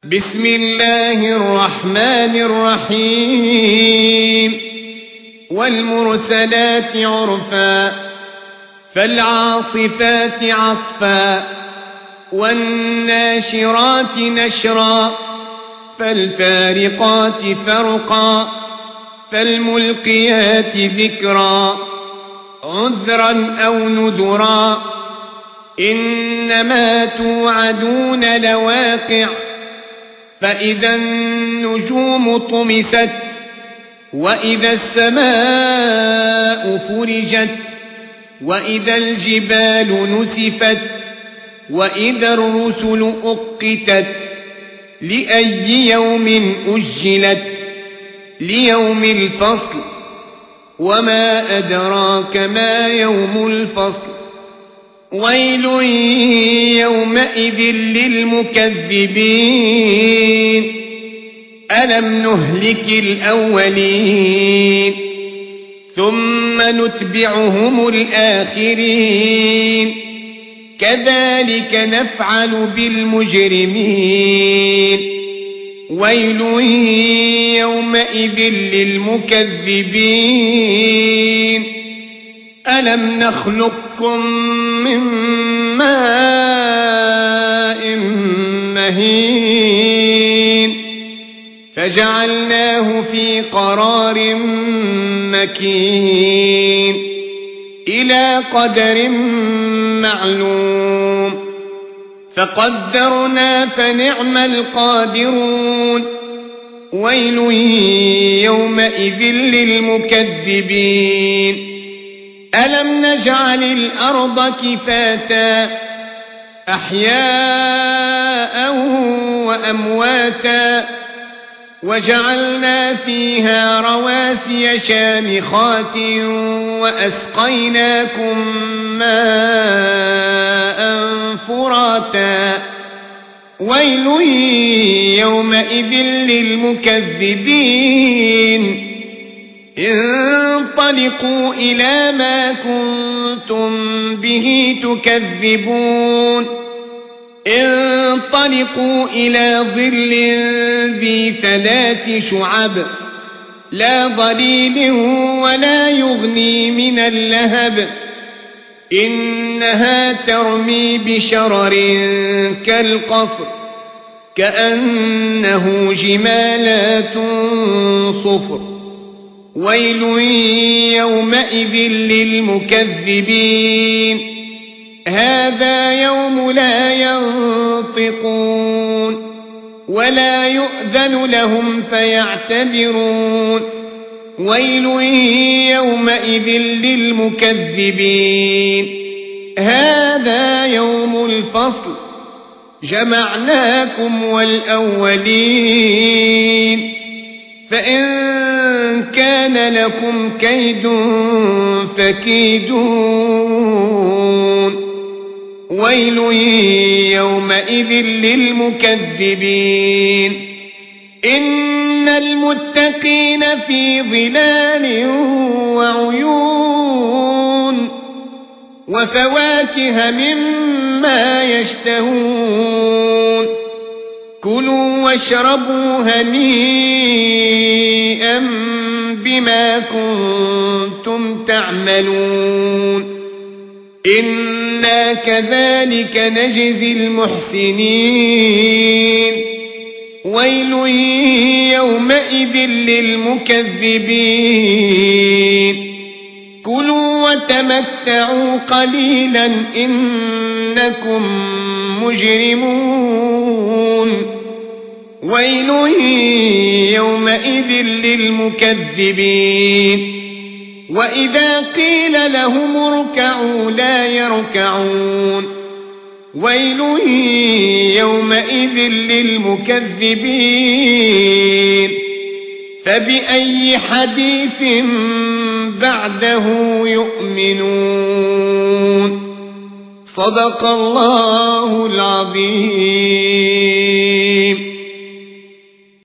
بسم الله الرحمن الرحيم والمرسلات عرفا فالعاصفات عصفا والناشرات نشرا فالفارقات فرقا فالملقيات ذكرا عذرا أو نذرا إنما توعدون لواقع فإذا النجوم طمست وإذا السماء فرجت وإذا الجبال نسفت وإذا الرسل أقتت لأي يوم أجلت ليوم الفصل وما أدراك ما يوم الفصل ويل يومئذ للمكذبين ألم نهلك الأولين ثم نتبعهم الآخرين كذلك نفعل بالمجرمين ويل يومئذ للمكذبين ألم نخلقكم من ماء مهين فجعلناه في قرار مكين إلى قدر معلوم فقدرنا فنعم القادرون ويل يومئذ للمكذبين ألم نجعل الأرض كفاتا أحياء وأمواتا وجعلنا فيها رواسي شامخات وأسقيناكم ماء فراتا ويل يومئذ للمكذبين انطلقوا إلى ما كنتم به تكذبون انطلقوا إلى ظل ذي 3 شعب لا ظليل ولا يغني من اللهب إنها ترمي بشرر كالقصر كأنه جمالات صفر ويل يومئذ للمكذبين هذا يوم لا ينطقون ولا يؤذن لهم فيعتذرون ويل يومئذ للمكذبين هذا يوم الفصل جمعناكم والأولين فإن كان لكم كيد فكيدون ويل يومئذ للمكذبين إن المتقين في ظلال وعيون وفواكه مما يشتهون كلوا واشربوا هنيئا بما كنتم تعملون إنا كذلك نجزي المحسنين ويل يومئذ للمكذبين كلوا وتمتعوا قليلا إنكم مجرمون ويل يومئذ للمكذبين وإذا قيل لهم اركعوا لا يركعون ويل يومئذ للمكذبين فبأي حديث بعده يؤمنون صدق الله العظيم.